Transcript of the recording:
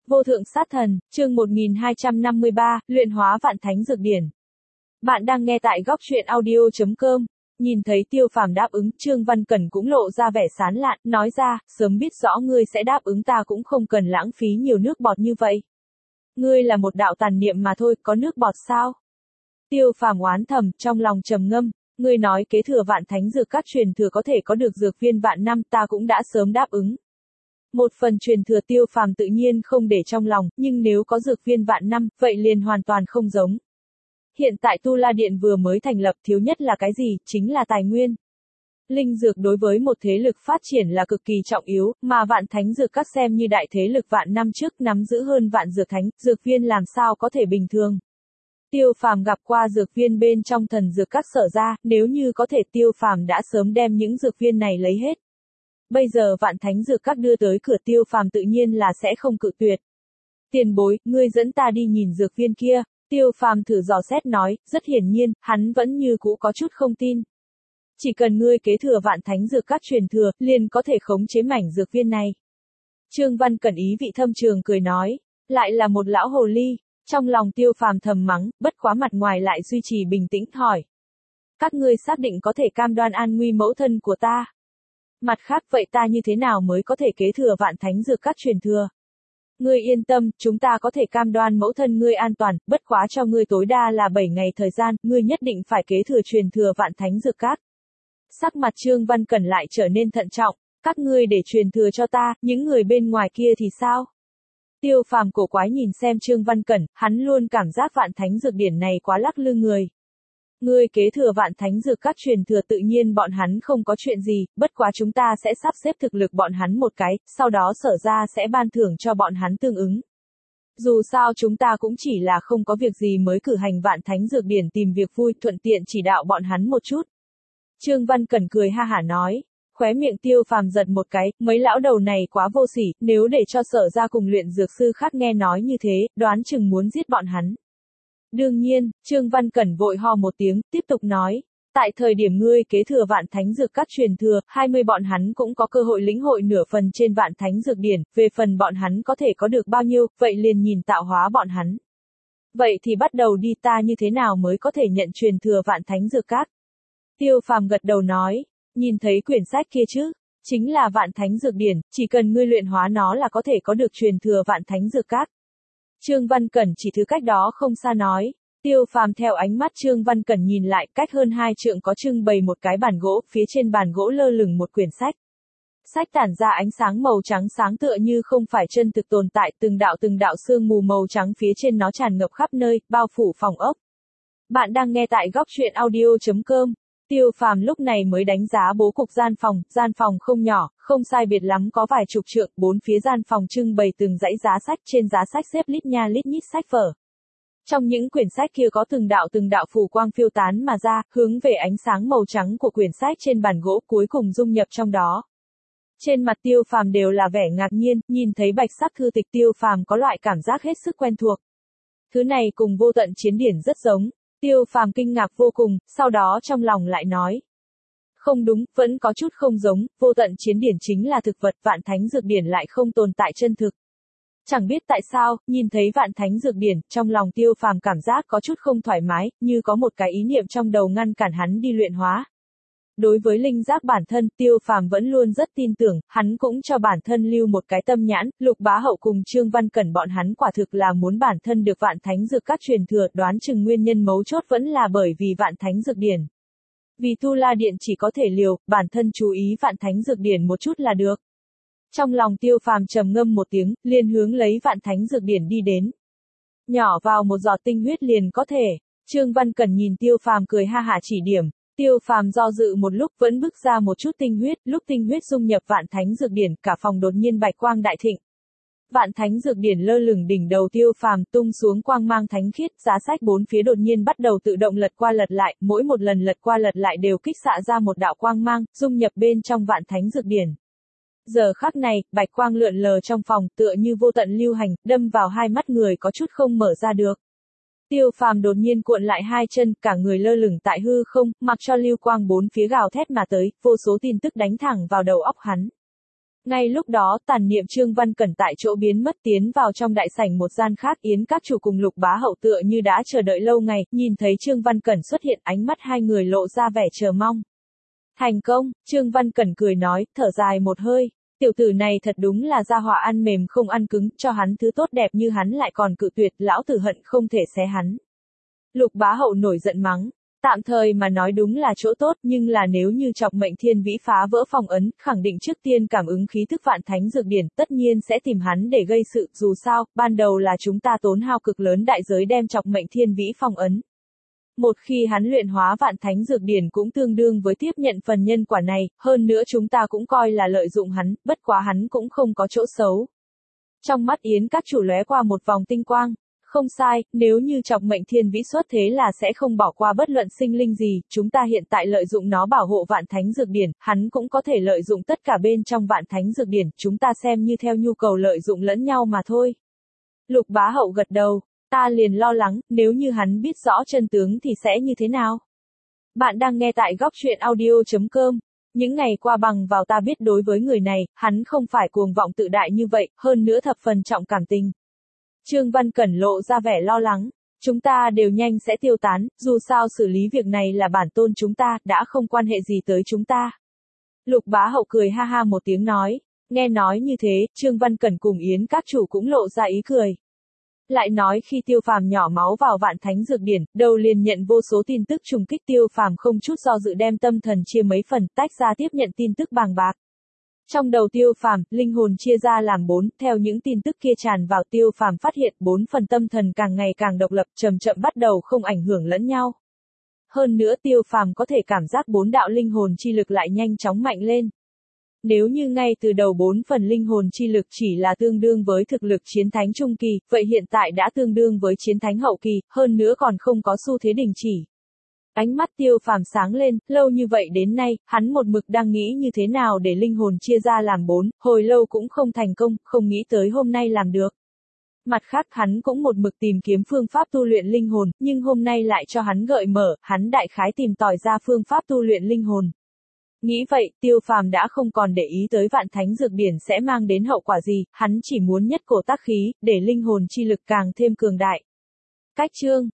Vô thượng sát thần, chương 1253, luyện hóa vạn thánh dược điển. Bạn đang nghe tại góc truyện audio.com. Nhìn thấy Tiêu Phàm đáp ứng, Trương Văn Cẩn cũng lộ ra vẻ sán lạn, nói ra, sớm biết rõ ngươi sẽ đáp ứng ta cũng không cần lãng phí nhiều nước bọt như vậy. Ngươi là một đạo tàn niệm mà thôi, có nước bọt sao? Tiêu Phàm oán thầm, trong lòng trầm ngâm, ngươi nói kế thừa vạn thánh dược các truyền thừa có thể có được dược viên vạn năm, ta cũng đã sớm đáp ứng. Một phần truyền thừa Tiêu Phàm tự nhiên không để trong lòng, nhưng nếu có dược viên vạn năm, vậy liền hoàn toàn không giống. Hiện tại Tu La Điện vừa mới thành lập, thiếu nhất là cái gì, chính là tài nguyên. Linh dược đối với một thế lực phát triển là cực kỳ trọng yếu, mà vạn thánh dược các xem như đại thế lực vạn năm trước nắm giữ hơn vạn dược thánh, dược viên làm sao có thể bình thường. Tiêu Phàm gặp qua dược viên bên trong thần dược các sở ra, nếu như có thể Tiêu Phàm đã sớm đem những dược viên này lấy hết. Bây giờ vạn thánh dược các đưa tới cửa Tiêu Phàm tự nhiên là sẽ không cự tuyệt. Tiền bối, ngươi dẫn ta đi nhìn dược viên kia. Tiêu Phàm thử dò xét nói, rất hiển nhiên, hắn vẫn như cũ có chút không tin. Chỉ cần ngươi kế thừa vạn thánh dược các truyền thừa, liền có thể khống chế mảnh dược viên này. Trương Văn Cẩn ý vị thâm trường cười nói, lại là một lão hồ ly. Trong lòng Tiêu Phàm thầm mắng, bất quá mặt ngoài lại duy trì bình tĩnh hỏi. Các ngươi xác định có thể cam đoan an nguy mẫu thân của ta. Mặt khác vậy ta như thế nào mới có thể kế thừa vạn thánh dược các truyền thừa? Ngươi yên tâm, chúng ta có thể cam đoan mẫu thân ngươi an toàn, bất quá cho ngươi tối đa là 7 ngày thời gian, ngươi nhất định phải kế thừa truyền thừa vạn thánh dược các. Sắc mặt Trương Văn Cẩn lại trở nên thận trọng, các ngươi để truyền thừa cho ta, những người bên ngoài kia thì sao? Tiêu Phàm cổ quái nhìn xem Trương Văn Cẩn, hắn luôn cảm giác vạn thánh dược điển này quá lắc lư người. Ngươi kế thừa vạn thánh dược các truyền thừa tự nhiên bọn hắn không có chuyện gì, bất quá chúng ta sẽ sắp xếp thực lực bọn hắn một cái, sau đó sở ra sẽ ban thưởng cho bọn hắn tương ứng. Dù sao chúng ta cũng chỉ là không có việc gì mới cử hành vạn thánh dược điển tìm việc vui, thuận tiện chỉ đạo bọn hắn một chút. Trương Văn Cẩn cười ha hả nói, khóe miệng Tiêu Phàm giật một cái, mấy lão đầu này quá vô sỉ, nếu để cho sở ra cùng luyện dược sư khác nghe nói như thế, đoán chừng muốn giết bọn hắn. Đương nhiên, Trương Văn Cẩn vội ho một tiếng, tiếp tục nói, tại thời điểm ngươi kế thừa vạn thánh dược các truyền thừa, 20 bọn hắn cũng có cơ hội lĩnh hội nửa phần trên vạn thánh dược điển, về phần bọn hắn có thể có được bao nhiêu, vậy liền nhìn tạo hóa bọn hắn. Vậy thì bắt đầu đi, ta như thế nào mới có thể nhận truyền thừa vạn thánh dược các? Tiêu Phàm gật đầu nói, nhìn thấy quyển sách kia chứ, chính là vạn thánh dược điển, chỉ cần ngươi luyện hóa nó là có thể có được truyền thừa vạn thánh dược các. Trương Văn Cẩn chỉ thứ cách đó không xa nói. Tiêu Phàm theo ánh mắt Trương Văn Cẩn nhìn lại, cách hơn 2 trượng có trưng bày một cái bàn gỗ, phía trên bàn gỗ lơ lửng một quyển sách. Sách tản ra ánh sáng màu trắng sáng tựa như không phải chân thực tồn tại, từng đạo sương mù màu trắng phía trên nó tràn ngập khắp nơi, bao phủ phòng ốc. Bạn đang nghe tại góc truyện audio.com. Tiêu Phàm lúc này mới đánh giá bố cục gian phòng không nhỏ, không sai biệt lắm có vài chục trượng, bốn phía gian phòng trưng bày từng dãy giá sách, trên giá sách xếp lít nha lít nhít sách vở. Trong những quyển sách kia có từng đạo phù quang phiêu tán mà ra, hướng về ánh sáng màu trắng của quyển sách trên bàn gỗ cuối cùng dung nhập trong đó. Trên mặt Tiêu Phàm đều là vẻ ngạc nhiên, nhìn thấy bạch sắc thư tịch Tiêu Phàm có loại cảm giác hết sức quen thuộc. Thứ này cùng vô tận chiến điển rất giống. Tiêu Phàm kinh ngạc vô cùng, sau đó trong lòng lại nói. Không đúng, vẫn có chút không giống, vô tận chiến điển chính là thực vật, vạn thánh dược điển lại không tồn tại chân thực. Chẳng biết tại sao, nhìn thấy vạn thánh dược điển, trong lòng Tiêu Phàm cảm giác có chút không thoải mái, như có một cái ý niệm trong đầu ngăn cản hắn đi luyện hóa. Đối với linh giác bản thân, Tiêu Phàm vẫn luôn rất tin tưởng, hắn cũng cho bản thân lưu một cái tâm nhãn, Lục Bá Hậu cùng Trương Văn Cẩn bọn hắn quả thực là muốn bản thân được vạn thánh dược các truyền thừa, đoán chừng nguyên nhân mấu chốt vẫn là bởi vì vạn thánh dược điển. Vì Tu La Điện chỉ có thể liều, bản thân chú ý vạn thánh dược điển một chút là được. Trong lòng Tiêu Phàm trầm ngâm một tiếng, liền hướng lấy vạn thánh dược điển đi đến. Nhỏ vào một giọt tinh huyết liền có thể. Trương Văn Cẩn nhìn Tiêu Phàm cười ha hả chỉ điểm. Tiêu Phàm do dự một lúc vẫn bước ra một chút tinh huyết, lúc tinh huyết dung nhập vạn thánh dược điển, cả phòng đột nhiên bạch quang đại thịnh. Vạn thánh dược điển lơ lửng đỉnh đầu Tiêu Phàm, tung xuống quang mang thánh khiết, giá sách bốn phía đột nhiên bắt đầu tự động lật qua lật lại, mỗi một lần lật qua lật lại đều kích xạ ra một đạo quang mang, dung nhập bên trong vạn thánh dược điển. Giờ khắc này, bạch quang lượn lờ trong phòng, tựa như vô tận lưu hành, đâm vào hai mắt người có chút không mở ra được. Tiêu Phàm đột nhiên cuộn lại hai chân, cả người lơ lửng tại hư không, mặc cho lưu quang bốn phía gào thét mà tới, vô số tin tức đánh thẳng vào đầu óc hắn. Ngay lúc đó, tàn niệm Trương Văn Cẩn tại chỗ biến mất tiến vào trong đại sảnh một gian khác, Yến các chủ cùng Lục Bá Hậu tựa như đã chờ đợi lâu ngày, nhìn thấy Trương Văn Cẩn xuất hiện, ánh mắt hai người lộ ra vẻ chờ mong. Thành công, Trương Văn Cẩn cười nói, thở dài một hơi. Tiểu tử này thật đúng là gia hỏa ăn mềm không ăn cứng, cho hắn thứ tốt đẹp như hắn lại còn cự tuyệt, lão tử hận không thể xé hắn. Lục Bá Hậu nổi giận mắng. Tạm thời mà nói đúng là chỗ tốt, nhưng là nếu như chọc mệnh thiên vĩ phá vỡ phong ấn, khẳng định trước tiên cảm ứng khí thức vạn thánh dược điển, tất nhiên sẽ tìm hắn để gây sự, dù sao, ban đầu là chúng ta tốn hao cực lớn đại giới đem chọc mệnh thiên vĩ phong ấn. Một khi hắn luyện hóa vạn thánh dược điển cũng tương đương với tiếp nhận phần nhân quả này, hơn nữa chúng ta cũng coi là lợi dụng hắn, bất quá hắn cũng không có chỗ xấu. Trong mắt Yến các chủ lóe qua một vòng tinh quang. Không sai, nếu như chọc mệnh thiên vĩ xuất thế là sẽ không bỏ qua bất luận sinh linh gì, chúng ta hiện tại lợi dụng nó bảo hộ vạn thánh dược điển, hắn cũng có thể lợi dụng tất cả bên trong vạn thánh dược điển, chúng ta xem như theo nhu cầu lợi dụng lẫn nhau mà thôi. Lục Bá Hậu gật đầu, ta liền lo lắng, nếu như hắn biết rõ chân tướng thì sẽ như thế nào? Bạn đang nghe tại góc truyện audio.com. Những ngày qua bằng vào ta biết đối với người này, hắn không phải cuồng vọng tự đại như vậy, hơn nữa thập phần trọng cảm tình. Trương Văn Cẩn lộ ra vẻ lo lắng. Chúng ta đều nhanh sẽ tiêu tán, dù sao xử lý việc này là bản tôn chúng ta, đã không quan hệ gì tới chúng ta. Lục Bá Hậu cười ha ha một tiếng nói. Nghe nói như thế, Trương Văn Cẩn cùng Yến các chủ cũng lộ ra ý cười. Lại nói khi Tiêu Phàm nhỏ máu vào vạn thánh dược điển, đầu liền nhận vô số tin tức trùng kích, Tiêu Phàm không chút do dự đem tâm thần chia mấy phần, tách ra tiếp nhận tin tức bàng bạc. Trong đầu Tiêu Phàm, linh hồn chia ra làm 4, theo những tin tức kia tràn vào, Tiêu Phàm phát hiện 4 phần tâm thần càng ngày càng độc lập, chậm chậm bắt đầu không ảnh hưởng lẫn nhau. Hơn nữa Tiêu Phàm có thể cảm giác 4 đạo linh hồn chi lực lại nhanh chóng mạnh lên. Nếu như ngay từ đầu 4 phần linh hồn chi lực chỉ là tương đương với thực lực chiến thánh trung kỳ, vậy hiện tại đã tương đương với chiến thánh hậu kỳ, hơn nữa còn không có xu thế đình chỉ. Ánh mắt Tiêu Phàm sáng lên, lâu như vậy đến nay, hắn một mực đang nghĩ như thế nào để linh hồn chia ra làm 4, hồi lâu cũng không thành công, không nghĩ tới hôm nay làm được. Mặt khác hắn cũng một mực tìm kiếm phương pháp tu luyện linh hồn, nhưng hôm nay lại cho hắn gợi mở, hắn đại khái tìm tòi ra phương pháp tu luyện linh hồn. Nghĩ vậy, Tiêu Phàm đã không còn để ý tới vạn thánh dược điển sẽ mang đến hậu quả gì, hắn chỉ muốn nhất cổ tác khí, để linh hồn chi lực càng thêm cường đại. Cách chương